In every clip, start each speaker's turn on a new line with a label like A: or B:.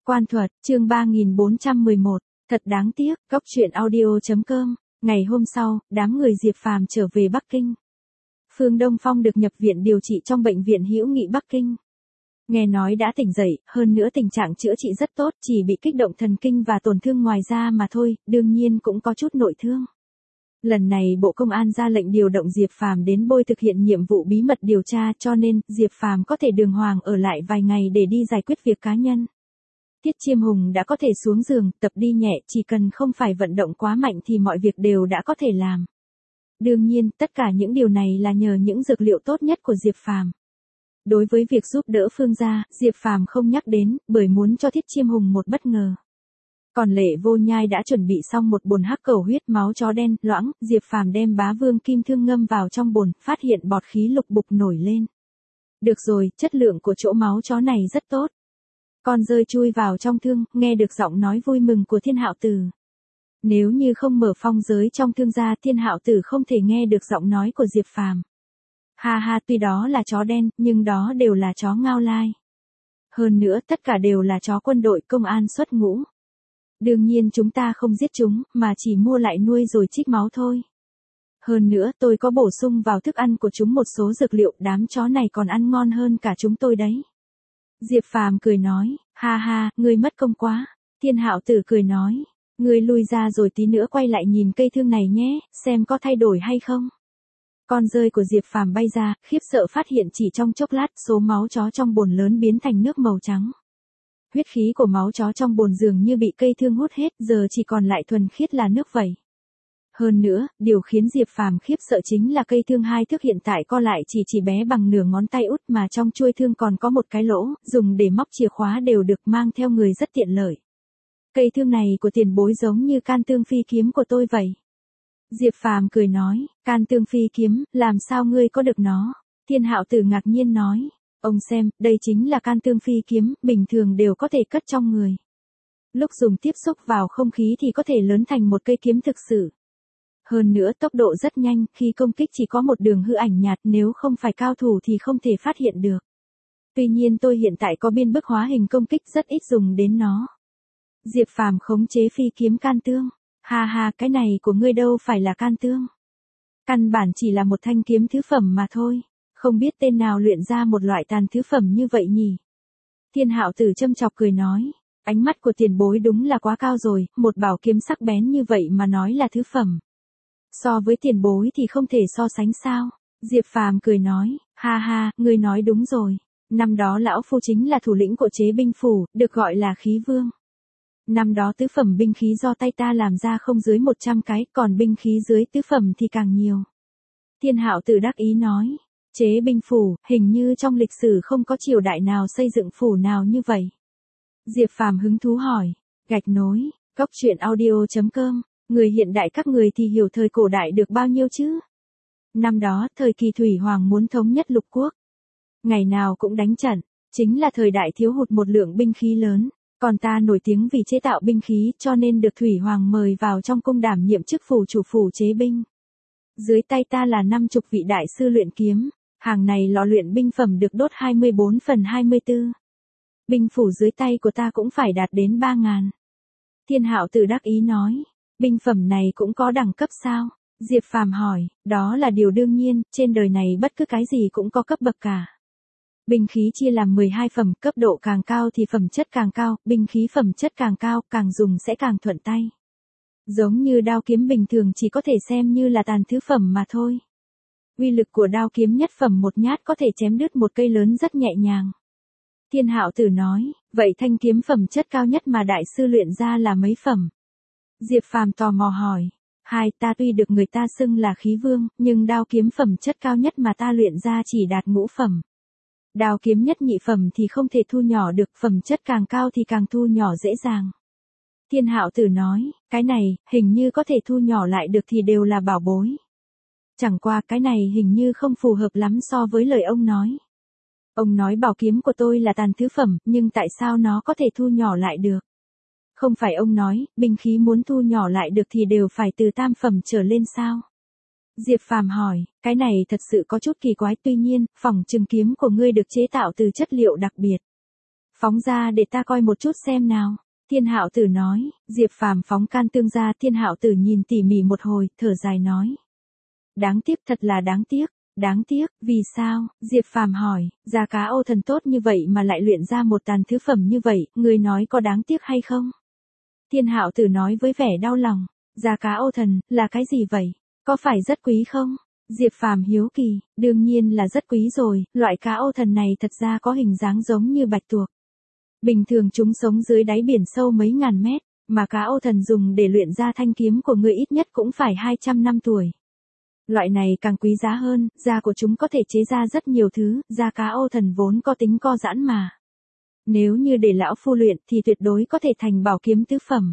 A: Quan thuật, chương 3411, thật đáng tiếc, góc truyện audio.com. Ngày hôm sau, đám người Diệp Phàm trở về Bắc Kinh. Phương Đông Phong được nhập viện điều trị trong bệnh viện Hữu Nghị Bắc Kinh. Nghe nói đã tỉnh dậy, hơn nữa tình trạng chữa trị rất tốt, chỉ bị kích động thần kinh và tổn thương ngoài da mà thôi, đương nhiên cũng có chút nội thương. Lần này Bộ Công an ra lệnh điều động Diệp Phàm đến Bôi thực hiện nhiệm vụ bí mật điều tra, cho nên Diệp Phàm có thể đường hoàng ở lại vài ngày để đi giải quyết việc cá nhân. Tiết Chiêm Hùng đã có thể xuống giường, tập đi nhẹ, chỉ cần không phải vận động quá mạnh thì mọi việc đều đã có thể làm. Đương nhiên, tất cả những điều này là nhờ những dược liệu tốt nhất của Diệp Phàm. Đối với việc giúp đỡ Phương gia, Diệp Phàm không nhắc đến, bởi muốn cho Tiết Chiêm Hùng một bất ngờ. Còn Lệ Vô Nhai đã chuẩn bị xong một bồn hắc cầu huyết máu chó đen, loãng, Diệp Phàm đem Bá Vương Kim Thương ngâm vào trong bồn, phát hiện bọt khí lục bục nổi lên. Được rồi, chất lượng của chỗ máu chó này rất tốt. Con rơi chui vào trong thương, nghe được giọng nói vui mừng của Thiên Hạo Tử. Nếu như không mở phong giới trong thương gia, Thiên Hạo Tử không thể nghe được giọng nói của Diệp Phàm. Ha ha, tuy đó là chó đen, nhưng đó đều là chó Ngao Lai. Hơn nữa, tất cả đều là chó quân đội công an xuất ngũ. Đương nhiên chúng ta không giết chúng, mà chỉ mua lại nuôi rồi trích máu thôi. Hơn nữa, tôi có bổ sung vào thức ăn của chúng một số dược liệu, đám chó này còn ăn ngon hơn cả chúng tôi đấy. Diệp Phàm cười nói, ha ha, ngươi mất công quá. Thiên Hạo Tử cười nói, ngươi lui ra rồi tí nữa quay lại nhìn cây thương này nhé, xem có thay đổi hay không. Con rơi của Diệp Phàm bay ra, khiếp sợ phát hiện chỉ trong chốc lát, số máu chó trong bồn lớn biến thành nước màu trắng. Huyết khí của máu chó trong bồn dường như bị cây thương hút hết, giờ chỉ còn lại thuần khiết là nước vẩy. Hơn nữa, điều khiến Diệp Phàm khiếp sợ chính là cây thương hai thước hiện tại co lại chỉ bé bằng nửa ngón tay út, mà trong chuôi thương còn có một cái lỗ, dùng để móc chìa khóa đều được, mang theo người rất tiện lợi. Cây thương này của tiền bối giống như can tương phi kiếm của tôi vậy. Diệp Phàm cười nói, can tương phi kiếm, làm sao ngươi có được nó? Thiên Hạo Tử ngạc nhiên nói, ông xem, đây chính là can tương phi kiếm, bình thường đều có thể cất trong người. Lúc dùng tiếp xúc vào không khí thì có thể lớn thành một cây kiếm thực sự. Hơn nữa tốc độ rất nhanh, khi công kích chỉ có một đường hư ảnh nhạt, nếu không phải cao thủ thì không thể phát hiện được. Tuy nhiên tôi hiện tại có biên bức hóa hình công kích, rất ít dùng đến nó. Diệp Phàm khống chế phi kiếm can tương. Ha ha, cái này của ngươi đâu phải là can tương. Căn bản chỉ là một thanh kiếm thứ phẩm mà thôi. Không biết tên nào luyện ra một loại tàn thứ phẩm như vậy nhỉ? Thiên Hạo Tử châm chọc cười nói, ánh mắt của tiền bối đúng là quá cao rồi, một bảo kiếm sắc bén như vậy mà nói là thứ phẩm. So với tiền bối thì không thể so sánh sao? Diệp Phàm cười nói, ha ha, ngươi nói đúng rồi. Năm đó lão phu chính là thủ lĩnh của chế binh phủ, được gọi là khí vương. Năm đó tứ phẩm binh khí do tay ta làm ra không dưới 100 cái, còn binh khí dưới tứ phẩm thì càng nhiều. Thiên Hạo Tử đắc ý nói, chế binh phủ, hình như trong lịch sử không có triều đại nào xây dựng phủ nào như vậy. Diệp Phàm hứng thú hỏi, gạch nối, góc truyện audio.com, người hiện đại các người thì hiểu thời cổ đại được bao nhiêu chứ? Năm đó, thời kỳ Thủy Hoàng muốn thống nhất lục quốc. Ngày nào cũng đánh trận, chính là thời đại thiếu hụt một lượng binh khí lớn. Còn ta nổi tiếng vì chế tạo binh khí, cho nên được Thủy Hoàng mời vào trong cung đảm nhiệm chức phủ chủ phủ chế binh. Dưới tay ta là 50 vị đại sư luyện kiếm, hàng này lò luyện binh phẩm được đốt 24/24. Binh phủ dưới tay của ta cũng phải đạt đến 3.000. Thiên Hạo Tử đắc ý nói, binh phẩm này cũng có đẳng cấp sao? Diệp Phàm hỏi, đó là điều đương nhiên, trên đời này bất cứ cái gì cũng có cấp bậc cả. Binh khí chia làm 12 phẩm, cấp độ càng cao thì phẩm chất càng cao, binh khí phẩm chất càng cao, càng dùng sẽ càng thuận tay. Giống như đao kiếm bình thường chỉ có thể xem như là tàn thứ phẩm mà thôi. Uy lực của đao kiếm nhất phẩm một nhát có thể chém đứt một cây lớn rất nhẹ nhàng. Thiên Hạo Tử nói, vậy thanh kiếm phẩm chất cao nhất mà đại sư luyện ra là mấy phẩm? Diệp Phàm tò mò hỏi, ta tuy được người ta xưng là khí vương, nhưng đao kiếm phẩm chất cao nhất mà ta luyện ra chỉ đạt ngũ phẩm. Đao kiếm nhất nhị phẩm thì không thể thu nhỏ được, phẩm chất càng cao thì càng thu nhỏ dễ dàng. Thiên Hạo Tử nói, cái này, hình như có thể thu nhỏ lại được thì đều là bảo bối. Chẳng qua cái này hình như không phù hợp lắm so với lời ông nói. Ông nói bảo kiếm của tôi là tàn thứ phẩm, nhưng tại sao nó có thể thu nhỏ lại được? Không phải ông nói, binh khí muốn thu nhỏ lại được thì đều phải từ tam phẩm trở lên sao? Diệp Phàm hỏi, cái này thật sự có chút kỳ quái, tuy nhiên, phỏng chừng kiếm của ngươi được chế tạo từ chất liệu đặc biệt. Phóng ra để ta coi một chút xem nào. Thiên Hạo Tử nói. Diệp Phàm phóng can tương ra. Thiên Hạo Tử nhìn tỉ mỉ một hồi, thở dài nói. Đáng tiếc, thật là đáng tiếc. Đáng tiếc, vì sao? Diệp Phàm hỏi. Da cá Âu Thần tốt như vậy mà lại luyện ra một tàn thứ phẩm như vậy, người nói có đáng tiếc hay không? Thiên Hạo Tử nói với vẻ đau lòng. Da cá Âu Thần, là cái gì vậy? Có phải rất quý không? Diệp Phàm hiếu kỳ. Đương nhiên là rất quý rồi, loại cá Âu Thần này thật ra có hình dáng giống như bạch tuộc. Bình thường chúng sống dưới đáy biển sâu mấy ngàn mét, mà cá Âu Thần dùng để luyện ra thanh kiếm của ngươi ít nhất cũng phải 200 năm tuổi. Loại này càng quý giá hơn, da của chúng có thể chế ra rất nhiều thứ, da cá Âu Thần vốn có tính co giãn mà. Nếu như để lão phu luyện thì tuyệt đối có thể thành bảo kiếm tứ phẩm.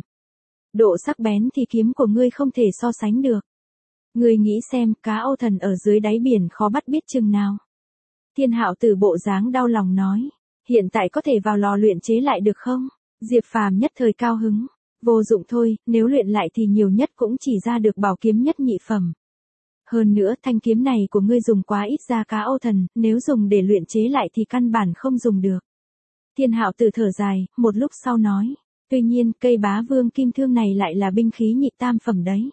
A: Độ sắc bén thì kiếm của ngươi không thể so sánh được. Ngươi nghĩ xem, cá Âu Thần ở dưới đáy biển khó bắt biết chừng nào. Thiên Hạo Tử bộ dáng đau lòng nói. Hiện tại có thể vào lò luyện chế lại được không? Diệp Phàm nhất thời cao hứng. Vô dụng thôi, nếu luyện lại thì nhiều nhất cũng chỉ ra được bảo kiếm nhất nhị phẩm. Hơn nữa, thanh kiếm này của ngươi dùng quá ít da cá Âu Thần, nếu dùng để luyện chế lại thì căn bản không dùng được. Thiên Hạo Tử thở dài, một lúc sau nói. Tuy nhiên, cây bá vương kim thương này lại là binh khí nhị tam phẩm đấy.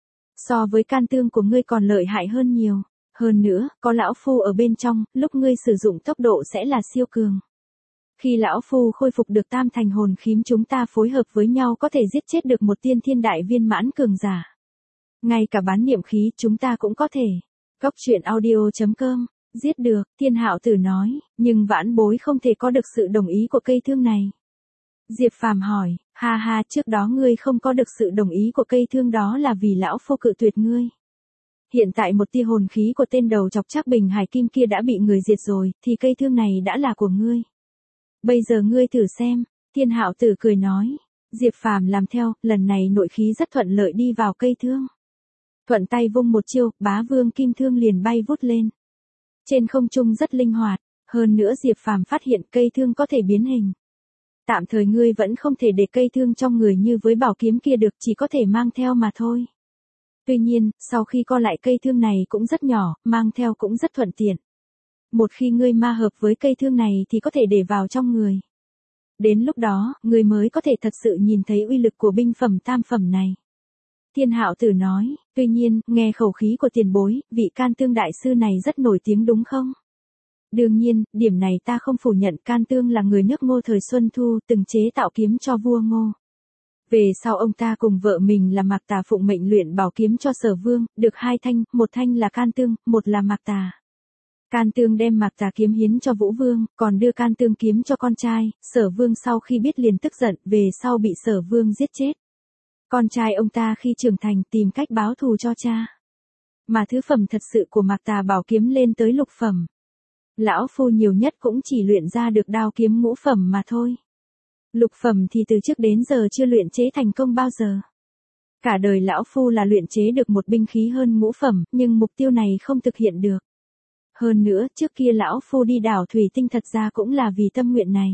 A: So với can tương của ngươi còn lợi hại hơn nhiều. Hơn nữa, có lão phu ở bên trong, lúc ngươi sử dụng tốc độ sẽ là siêu cường. Khi lão phu khôi phục được tam thành hồn khím chúng ta phối hợp với nhau có thể giết chết được một tiên thiên đại viên mãn cường giả. Ngay cả bán niệm khí chúng ta cũng có thể. Góc truyện audio.com. Giết được, Thiên Hạo Tử nói, nhưng vãn bối không thể có được sự đồng ý của cây thương này. Diệp Phàm hỏi, ha ha, trước đó ngươi không có được sự đồng ý của cây thương đó là vì lão phu cự tuyệt ngươi. Hiện tại một tia hồn khí của tên đầu chọc Trác Bình Hải Kim kia đã bị người diệt rồi, thì cây thương này đã là của ngươi. Bây giờ ngươi thử xem, Thiên Hạo Tử cười nói. Diệp Phàm làm theo, lần này nội khí rất thuận lợi đi vào cây thương. Thuận tay vung một chiêu, bá vương kim thương liền bay vút lên. Trên không trung rất linh hoạt, hơn nữa Diệp Phàm phát hiện cây thương có thể biến hình. Tạm thời ngươi vẫn không thể để cây thương trong người như với bảo kiếm kia được, chỉ có thể mang theo mà thôi. Tuy nhiên, sau khi co lại cây thương này cũng rất nhỏ, mang theo cũng rất thuận tiện. Một khi ngươi ma hợp với cây thương này thì có thể để vào trong người. Đến lúc đó, ngươi mới có thể thật sự nhìn thấy uy lực của binh phẩm tam phẩm này. Thiên Hạo Tử nói, tuy nhiên, nghe khẩu khí của tiền bối, vị can tương đại sư này rất nổi tiếng đúng không? Đương nhiên, điểm này ta không phủ nhận, can tương là người nước Ngô thời Xuân Thu, từng chế tạo kiếm cho vua Ngô. Về sau ông ta cùng vợ mình là Mạc Tà phụng mệnh luyện bảo kiếm cho Sở Vương, được 2 thanh, một thanh là can tương, một là Mạc Tà. Can tương đem Mạc Tà kiếm hiến cho Vũ Vương, còn đưa can tương kiếm cho con trai, Sở Vương sau khi biết liền tức giận, về sau bị Sở Vương giết chết. Con trai ông ta khi trưởng thành tìm cách báo thù cho cha. Mà thứ phẩm thật sự của Mạc Tà bảo kiếm lên tới lục phẩm. Lão phu nhiều nhất cũng chỉ luyện ra được đao kiếm ngũ phẩm mà thôi. Lục phẩm thì từ trước đến giờ chưa luyện chế thành công bao giờ. Cả đời lão phu là luyện chế được một binh khí hơn ngũ phẩm, nhưng mục tiêu này không thực hiện được. Hơn nữa, trước kia lão phu đi đảo thủy tinh thật ra cũng là vì tâm nguyện này.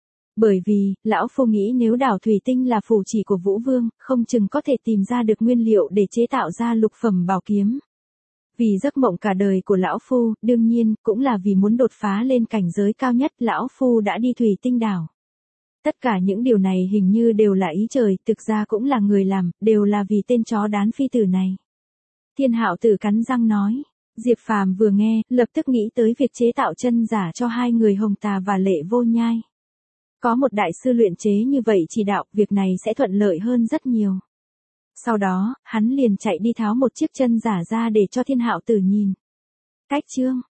A: Bởi vì, lão phu nghĩ nếu đảo thủy tinh là phủ chỉ của Vũ Vương, không chừng có thể tìm ra được nguyên liệu để chế tạo ra lục phẩm bảo kiếm. Vì giấc mộng cả đời của lão phu, đương nhiên, cũng là vì muốn đột phá lên cảnh giới cao nhất, lão phu đã đi thủy tinh đảo. Tất cả những điều này hình như đều là ý trời, thực ra cũng là người làm, đều là vì tên chó đán phi tử này. Thiên Hạo Tử cắn răng nói. Diệp Phàm vừa nghe, lập tức nghĩ tới việc chế tạo chân giả cho 2 người Hồng Tà và Lệ Vô Nhai. Có một đại sư luyện chế như vậy chỉ đạo, việc này sẽ thuận lợi hơn rất nhiều. Sau đó, hắn liền chạy đi tháo một chiếc chân giả ra để cho Thiên Hạo Tử nhìn. Cách chương